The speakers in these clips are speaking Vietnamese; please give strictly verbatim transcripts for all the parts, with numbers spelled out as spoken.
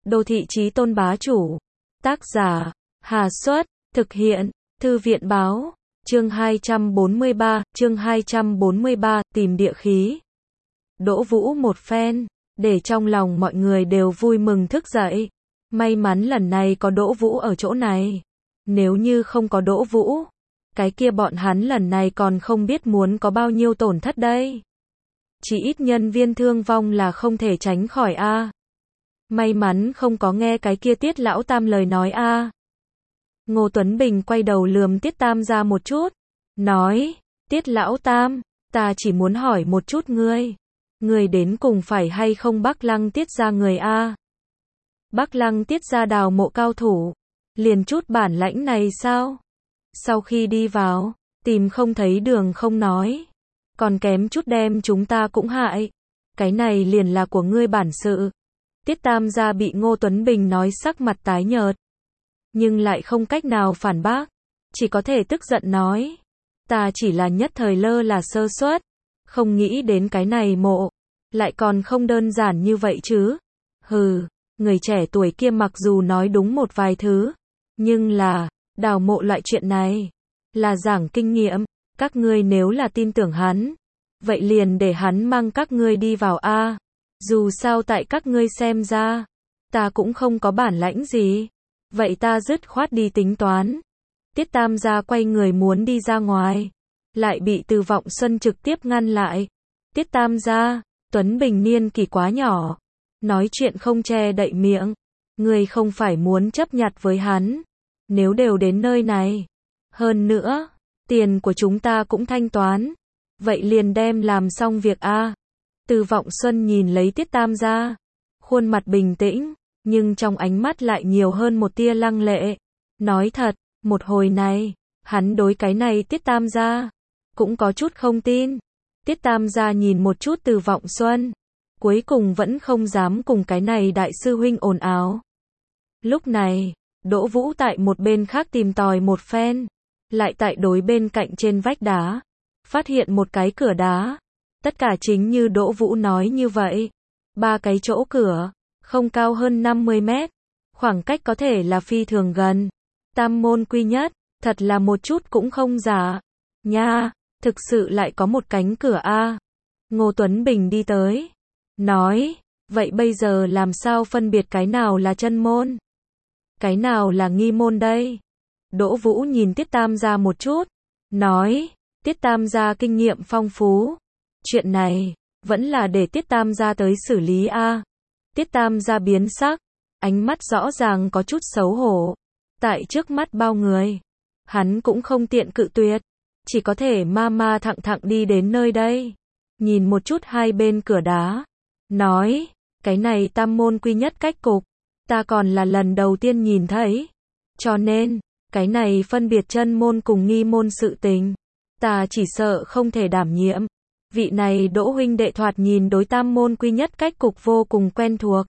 Đô thị chí tôn bá chủ. Tác giả, Hà Xuất, thực hiện, Thư viện báo, chương hai trăm bốn mươi ba, chương hai trăm bốn mươi ba, tìm địa khí. Đỗ Vũ một phen, để trong lòng mọi người đều vui mừng thức dậy. May mắn lần này có Đỗ Vũ ở chỗ này. Nếu như không có Đỗ Vũ, cái kia bọn hắn lần này còn không biết muốn có bao nhiêu tổn thất đây. Chỉ ít nhân viên thương vong là không thể tránh khỏi a. May mắn không có nghe cái kia Tiết lão tam lời nói a. Ngô Tuấn Bình quay đầu lườm Tiết Tam ra một chút, nói, Tiết lão tam, ta chỉ muốn hỏi một chút ngươi. Ngươi đến cùng phải hay không Bắc Lăng Tiết gia người a? Bắc Lăng Tiết gia đào mộ cao thủ, liền chút bản lãnh này sao? Sau khi đi vào, tìm không thấy đường không nói, còn kém chút đem chúng ta cũng hại. Cái này liền là của ngươi bản sự. Tiết Tam gia bị Ngô Tuấn Bình nói sắc mặt tái nhợt, nhưng lại không cách nào phản bác, chỉ có thể tức giận nói, ta chỉ là nhất thời lơ là sơ suất, không nghĩ đến cái này mộ, lại còn không đơn giản như vậy chứ. Hừ, người trẻ tuổi kia mặc dù nói đúng một vài thứ, nhưng là, đào mộ loại chuyện này, là giảng kinh nghiệm, các ngươi nếu là tin tưởng hắn, vậy liền để hắn mang các ngươi đi vào a. Dù sao tại các ngươi xem ra, ta cũng không có bản lãnh gì, vậy ta dứt khoát đi tính toán. Tiết Tam gia quay người muốn đi ra ngoài, lại bị Từ Vọng Xuân trực tiếp ngăn lại. Tiết Tam gia, Tuấn Bình niên kỷ quá nhỏ, nói chuyện không che đậy miệng, ngươi không phải muốn chấp nhặt với hắn, nếu đều đến nơi này, hơn nữa, tiền của chúng ta cũng thanh toán, vậy liền đem làm xong việc a. Từ Vọng Xuân nhìn lấy Tiết Tam gia, khuôn mặt bình tĩnh, nhưng trong ánh mắt lại nhiều hơn một tia lăng lệ. Nói thật, một hồi này, hắn đối cái này Tiết Tam gia, cũng có chút không tin. Tiết Tam gia nhìn một chút Từ Vọng Xuân, cuối cùng vẫn không dám cùng cái này đại sư huynh ồn ào. Lúc này, Đỗ Vũ tại một bên khác tìm tòi một phen, lại tại đối bên cạnh trên vách đá, phát hiện một cái cửa đá. Tất cả chính như Đỗ Vũ nói như vậy. Ba cái chỗ cửa, không cao hơn năm mươi mét. Khoảng cách có thể là phi thường gần. Tam môn quy nhất, thật là một chút cũng không giả. Nha, thực sự lại có một cánh cửa a. Ngô Tuấn Bình đi tới, nói, vậy bây giờ làm sao phân biệt cái nào là chân môn? Cái nào là nghi môn đây? Đỗ Vũ nhìn Tiết Tam gia một chút, nói, Tiết Tam gia kinh nghiệm phong phú. Chuyện này, vẫn là để Tiết Tam gia tới xử lý a. Tiết Tam gia biến sắc, ánh mắt rõ ràng có chút xấu hổ. Tại trước mắt bao người, hắn cũng không tiện cự tuyệt, chỉ có thể ma ma thẳng thẳng đi đến nơi đây. Nhìn một chút hai bên cửa đá, nói, cái này tam môn quy nhất cách cục, ta còn là lần đầu tiên nhìn thấy. Cho nên, cái này phân biệt chân môn cùng nghi môn sự tình, ta chỉ sợ không thể đảm nhiệm. Vị này Đỗ huynh đệ thoạt nhìn đối tam môn quy nhất cách cục vô cùng quen thuộc.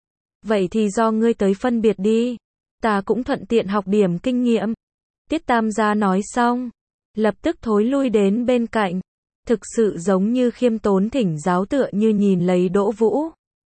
Vậy thì do ngươi tới phân biệt đi, ta cũng thuận tiện học điểm kinh nghiệm. Tiết Tam gia nói xong, lập tức thối lui đến bên cạnh, thực sự giống như khiêm tốn thỉnh giáo tựa như nhìn lấy Đỗ Vũ.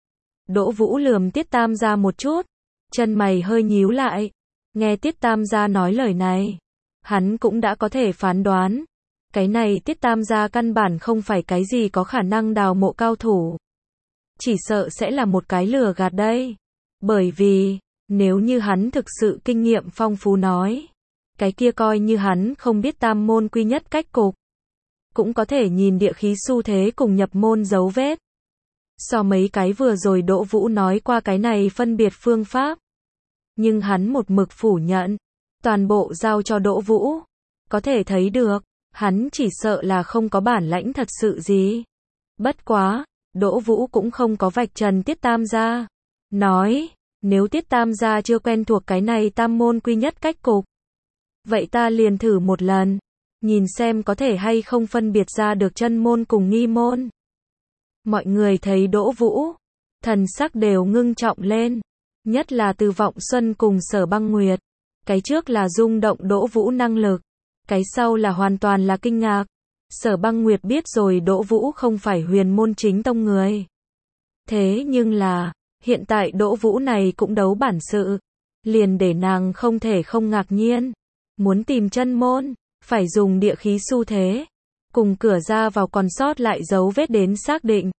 Đỗ Vũ lườm Tiết Tam gia một chút, chân mày hơi nhíu lại, nghe Tiết Tam gia nói lời này, hắn cũng đã có thể phán đoán. Cái này Tiết Tam gia căn bản không phải cái gì có khả năng đào mộ cao thủ. Chỉ sợ sẽ là một cái lừa gạt đây. Bởi vì, nếu như hắn thực sự kinh nghiệm phong phú nói, cái kia coi như hắn không biết tam môn quy nhất cách cục, cũng có thể nhìn địa khí xu thế cùng nhập môn dấu vết. So mấy cái vừa rồi Đỗ Vũ nói qua cái này phân biệt phương pháp. Nhưng hắn một mực phủ nhận, toàn bộ giao cho Đỗ Vũ. Có thể thấy được, hắn chỉ sợ là không có bản lãnh thật sự gì. Bất quá, Đỗ Vũ cũng không có vạch trần Tiết Tam gia. Nói, nếu Tiết Tam gia chưa quen thuộc cái này tam môn quy nhất cách cục, vậy ta liền thử một lần, nhìn xem có thể hay không phân biệt ra được chân môn cùng nghi môn. Mọi người thấy Đỗ Vũ, thần sắc đều ngưng trọng lên. Nhất là Từ Vọng Xuân cùng Sở Băng Nguyệt. Cái trước là rung động Đỗ Vũ năng lực. Cái sau là hoàn toàn là kinh ngạc. Sở Băng Nguyệt biết rồi Đỗ Vũ không phải huyền môn chính tông người. Thế nhưng là, Hiện tại Đỗ Vũ này cũng đấu bản sự, liền để nàng không thể không ngạc nhiên. Muốn tìm chân môn, phải dùng địa khí xu thế, cùng cửa ra vào còn sót lại dấu vết đến xác định.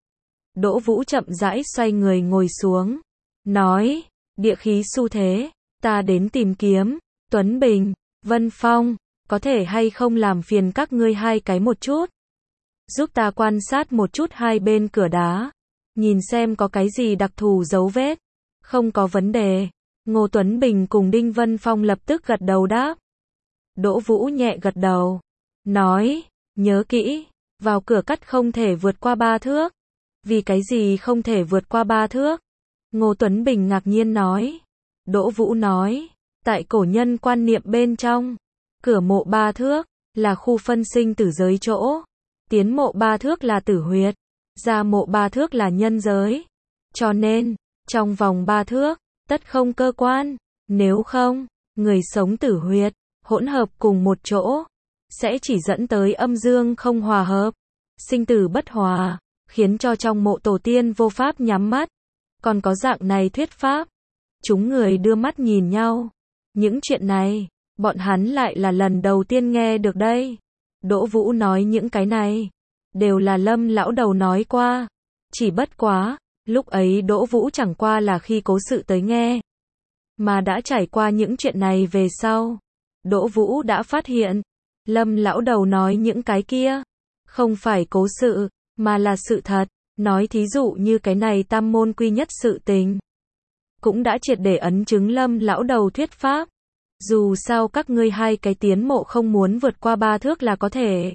Đỗ Vũ chậm rãi xoay người ngồi xuống, nói, địa khí xu thế, ta đến tìm kiếm, Tuấn Bình, Vân Phong, có thể hay không làm phiền các ngươi hai cái một chút. Giúp ta quan sát một chút hai bên cửa đá, nhìn xem có cái gì đặc thù dấu vết. Không có vấn đề. Ngô Tuấn Bình cùng Đinh Vân Phong lập tức gật đầu đáp. Đỗ Vũ nhẹ gật đầu, nói, nhớ kỹ, vào cửa cắt không thể vượt qua ba thước. Vì cái gì không thể vượt qua ba thước? Ngô Tuấn Bình ngạc nhiên nói. Đỗ Vũ nói, tại cổ nhân quan niệm bên trong, cửa mộ ba thước là khu phân sinh tử giới chỗ, tiến mộ ba thước là tử huyệt, ra mộ ba thước là nhân giới. Cho nên, trong vòng ba thước, tất không cơ quan, nếu không, người sống tử huyệt, hỗn hợp cùng một chỗ, sẽ chỉ dẫn tới âm dương không hòa hợp, sinh tử bất hòa, khiến cho trong mộ tổ tiên vô pháp nhắm mắt. Còn có dạng này thuyết pháp. Chúng người đưa mắt nhìn nhau. Những chuyện này, bọn hắn lại là lần đầu tiên nghe được đây. Đỗ Vũ nói những cái này, đều là Lâm lão đầu nói qua. Chỉ bất quá, lúc ấy Đỗ Vũ chẳng qua là khi cố sự tới nghe, mà đã trải qua những chuyện này về sau. Đỗ Vũ đã phát hiện, Lâm lão đầu nói những cái kia, không phải cố sự, mà là sự thật. Nói thí dụ như cái này tam môn quy nhất sự tình, cũng đã triệt để ấn chứng Lâm lão đầu thuyết pháp. Dù sao các ngươi hai cái tiến mộ không muốn vượt qua ba thước là có thể.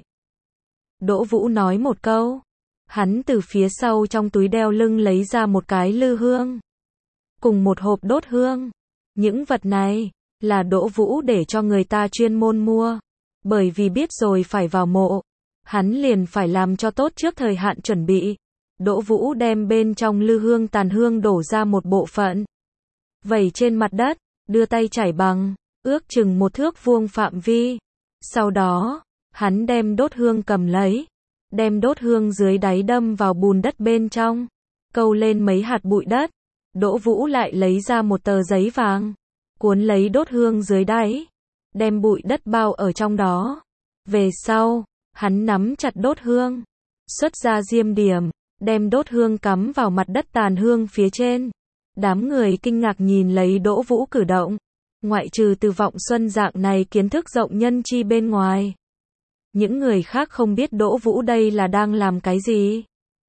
Đỗ Vũ nói một câu. Hắn từ phía sau trong túi đeo lưng lấy ra một cái lư hương, cùng một hộp đốt hương. Những vật này, là Đỗ Vũ để cho người ta chuyên môn mua. Bởi vì biết rồi phải vào mộ, hắn liền phải làm cho tốt trước thời hạn chuẩn bị. Đỗ Vũ đem bên trong lư hương tàn hương đổ ra một bộ phận, vẩy trên mặt đất, đưa tay chải bằng, ước chừng một thước vuông phạm vi. Sau đó, hắn đem đốt hương cầm lấy, đem đốt hương dưới đáy đâm vào bùn đất bên trong, câu lên mấy hạt bụi đất. Đỗ Vũ lại lấy ra một tờ giấy vàng, cuốn lấy đốt hương dưới đáy, đem bụi đất bao ở trong đó. Về sau, hắn nắm chặt đốt hương, xuất ra diêm điểm, đem đốt hương cắm vào mặt đất tàn hương phía trên. Đám người kinh ngạc nhìn lấy Đỗ Vũ cử động. Ngoại trừ Từ Vọng Xuân dạng này kiến thức rộng nhân chi bên ngoài, những người khác không biết Đỗ Vũ đây là đang làm cái gì.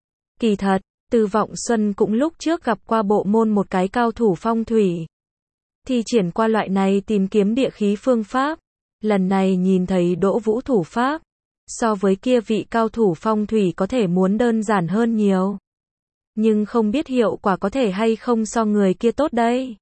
Kỳ thật, Từ Vọng Xuân cũng lúc trước gặp qua bộ môn một cái cao thủ phong thủy, thi triển qua loại này tìm kiếm địa khí phương pháp. Lần này nhìn thấy Đỗ Vũ thủ pháp, so với kia vị cao thủ phong thủy có thể muốn đơn giản hơn nhiều. Nhưng không biết hiệu quả có thể hay không so người kia tốt đây.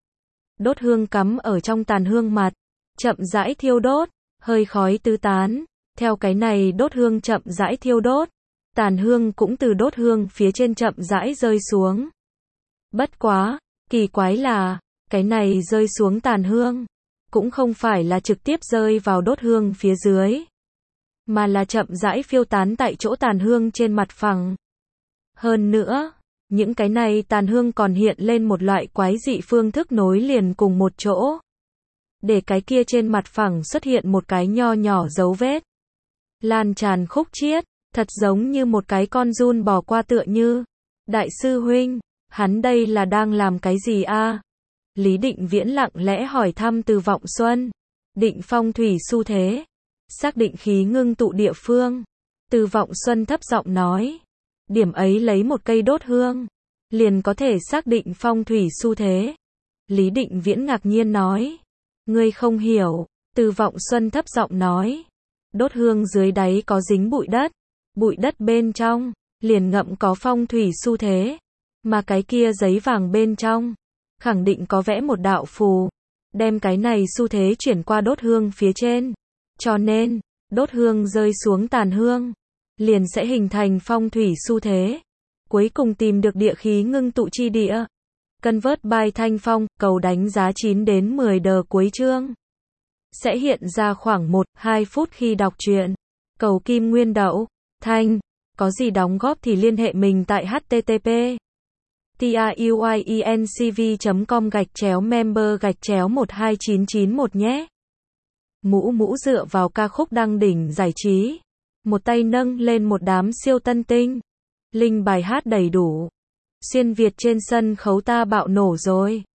Đốt hương cắm ở trong tàn hương mặt, chậm rãi thiêu đốt, hơi khói tứ tán. Theo cái này đốt hương chậm rãi thiêu đốt, tàn hương cũng từ đốt hương phía trên chậm rãi rơi xuống. Bất quá, kỳ quái là, cái này rơi xuống tàn hương, cũng không phải là trực tiếp rơi vào đốt hương phía dưới, mà là chậm rãi phiêu tán tại chỗ tàn hương trên mặt phẳng. Hơn nữa, những cái này tàn hương còn hiện lên một loại quái dị phương thức nối liền cùng một chỗ, để cái kia trên mặt phẳng xuất hiện một cái nho nhỏ dấu vết, lan tràn khúc chiết, thật giống như một cái con giun bò qua tựa như. Đại sư huynh, hắn đây là đang làm cái gì a? Lý Định Viễn lặng lẽ hỏi thăm Từ Vọng Xuân. Định phong thủy xu thế, xác định khí ngưng tụ địa phương. Từ Vọng Xuân thấp giọng nói, điểm ấy lấy một cây đốt hương, liền có thể xác định phong thủy xu thế. Lý Định Viễn ngạc nhiên nói, ngươi không hiểu. Từ Vọng Xuân thấp giọng nói, đốt hương dưới đáy có dính bụi đất, bụi đất bên trong, liền ngậm có phong thủy xu thế, mà cái kia giấy vàng bên trong, khẳng định có vẽ một đạo phù, đem cái này xu thế chuyển qua đốt hương phía trên. Cho nên, đốt hương rơi xuống tàn hương, liền sẽ hình thành phong thủy xu thế. Cuối cùng tìm được địa khí ngưng tụ chi địa. Convert by Thanh Phong, cầu đánh giá chín đến mười đờ cuối chương. Sẽ hiện ra khoảng một đến hai phút khi đọc truyện. Cầu Kim Nguyên Đậu, Thanh, có gì đóng góp thì liên hệ mình tại h t t p tiuyuyencv chấm com gạch chéo member gạch chéo một hai chín chín một nhé. Mũ mũ dựa vào ca khúc đăng đỉnh giải trí. Một tay nâng lên một đám siêu tân tinh. Link bài hát đầy đủ. Xuyên Việt trên sân khấu ta bạo nổ rồi.